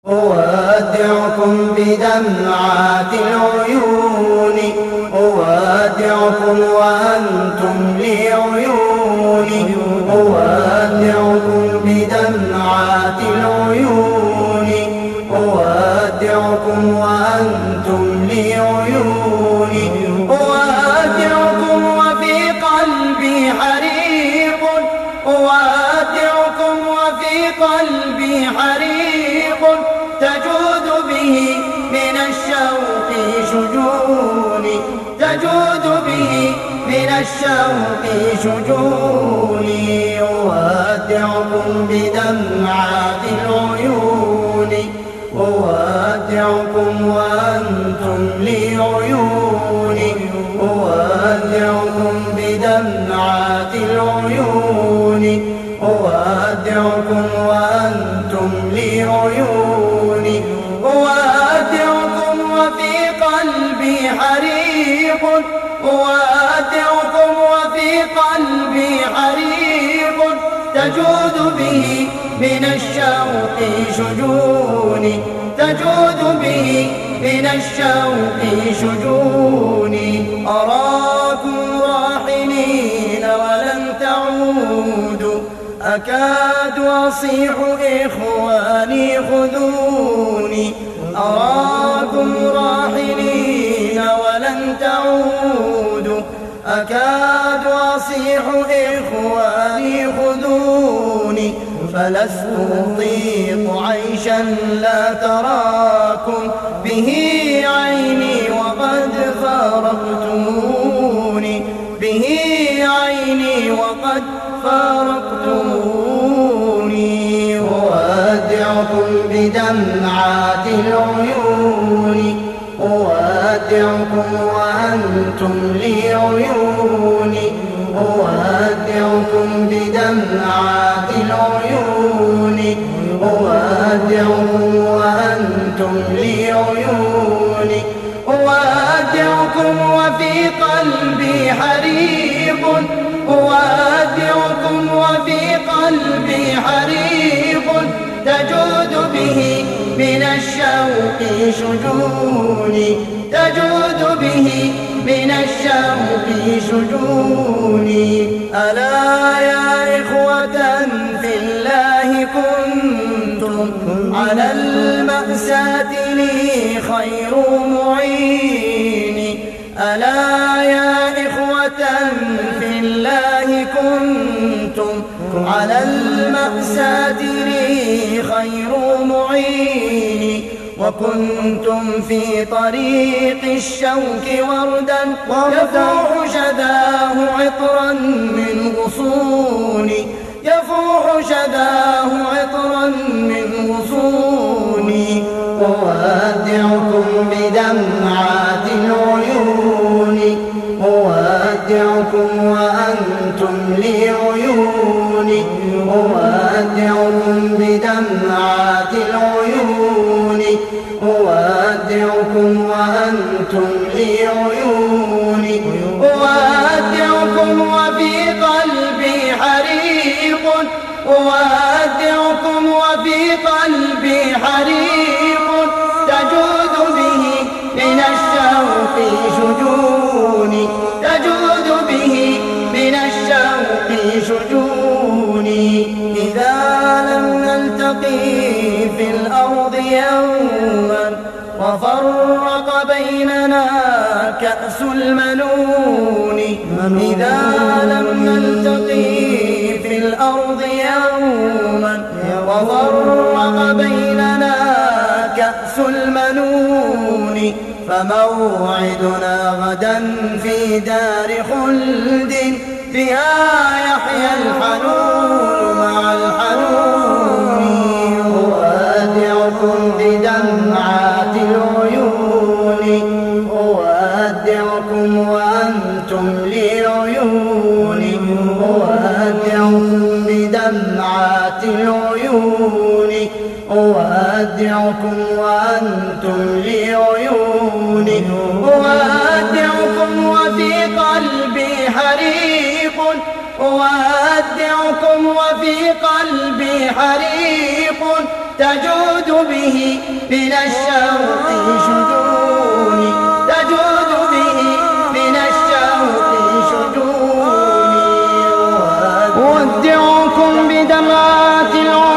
أودعكم بدمعات العيون، أودعكم وأنتم لي عيوني، أودعكم بدمعات العيون، أودعكم وأنتم لي عيوني، أودعكم وفي قلبي حريق، أودعكم وفي قلبي حريق تجود به من الشوق شجوني، تجود به من الشوق شجوني، أودعكم بدمعات العيون، أودعكم وأنتم لي عيوني، أودعكم بدمعات العيون، أودعكم وأنتم لي عيوني، أودعكم وفي قلبي حريق، أودعكم وفي قلبي حريق تجود به من الشوق شجوني، تجود به من الشوق شجوني، أراكم راحلين ولن تعودوا، أكاد أصيح إخواني خذوني، أراكم راحلين ولن تعودوا، أكاد أصيح إخواني خذوني، فلست أطيق عيشا لا تراكم به عيني وقد فارقتموني، به عيني وقد فارقتموني، أودعكم بدمعات العيون، أودعكم وأنتم لي عيوني، أودعكم بدمعات العيون، أودعكم وأنتم لي عيوني، أودعكم وفي قلبي حريق، أودعكم وفي قلبي حريق تجود به من الشوق شجوني، تجود به من الشوق شجوني، ألا يا إخوة في الله كنتم على المأساة لي خير معين، ألا يا إخوة في الله كنتم على المأساة لي خير معين، وكنتم في طريق الشوك وردا يفوح شذاه عطرا من غصوني، يفوح شذاه عطرا من غصوني، أودعكم بدمعات العيون، أودعكم وأنتم لي عيوني، أودعكم بدمعات العيون، أودعكم وأنتم لي عيوني، أودعكم وفي قلبي حريق، أودعكم وفي قلبي حريق تجود به من الشوق شجوني، تجود به من الشوق شجوني، إذا لم نلتقي في الأرض يوما وفرق بيننا كأس المنون، إذا لم نلتقي في الأرض يوما وفرق بيننا كأس المنون، فموعدنا غدا في دار خلد فيها يحيى الحنون مع الحنون، أودعكم بدمعات العيون، أودعكم وأنتم لي عيوني، أودعكم بدمعات العيون، أودعكم وأنتم لي عيوني، أودعكم وفي قلبي حريق، أودعكم وفي قلبي حريق تجود به من الشوق شجوني، تجود به من الشوق شجوني. أودعكم بدمعات العيون